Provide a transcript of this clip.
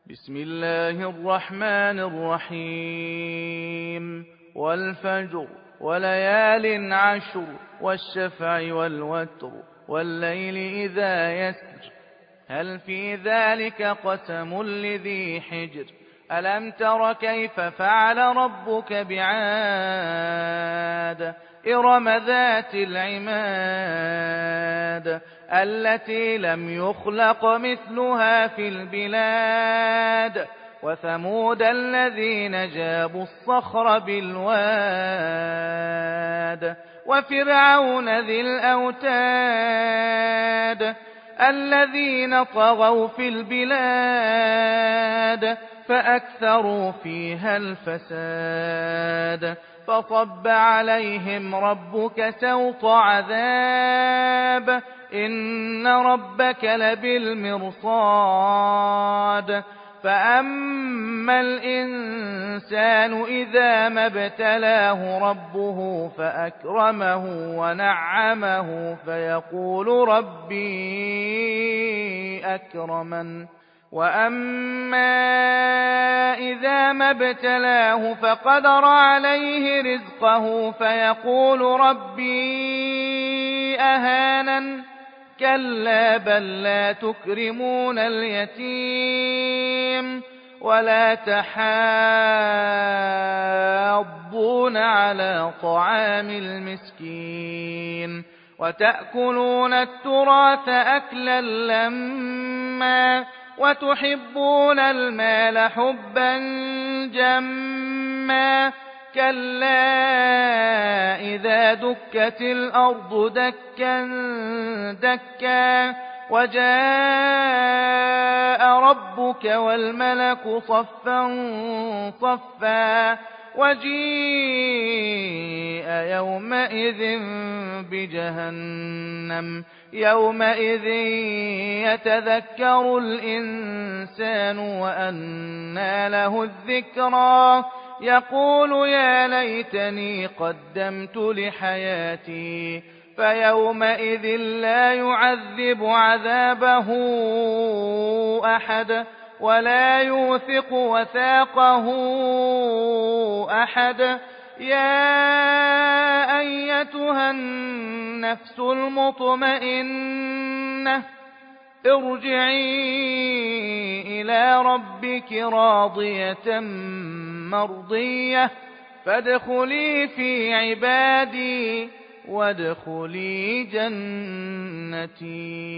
بسم الله الرحمن الرحيم والفجر وليال عشر والشفع والوتر والليل إذا يسر هل في ذلك قسم لذي حجر ألم تر كيف فعل ربك بعاد إرم ذات العماد التي لم يخلق مثلها في البلاد وثمود الذين جابوا الصخر بالواد وفرعون ذي الأوتاد الذين طغوا في البلاد فأكثروا فيها الفساد فصب عليهم ربك سوط عذاب إن ربك لبالمرصاد فأما الإنسان إذا ما ابتلاه ربه فأكرمه ونعمه فيقول ربي أكرمن وأما إذا ما ابتلاه فقدر عليه رزقه فيقول ربي أهانن كلا بل لا تكرمون اليتيم ولا تحاضون على طعام المسكين وتأكلون التراث أكلا لما وتحبون المال حبا جما كلا إذا دكت الأرض دكا دكا وجاء ربك والملك صفا صفا وجيء يومئذ بجهنم يومئذ يتذكر الإنسان وأنى له الذكرى يقول يا ليتني قدمت لحياتي فيومئذ لا يعذب عذابه أحد ولا يوثق وثاقه أحد يا أيتها النفس المطمئنة ارجعي إلى ربك راضية مرضية فادخلي في عبادي وادخلي جنتي.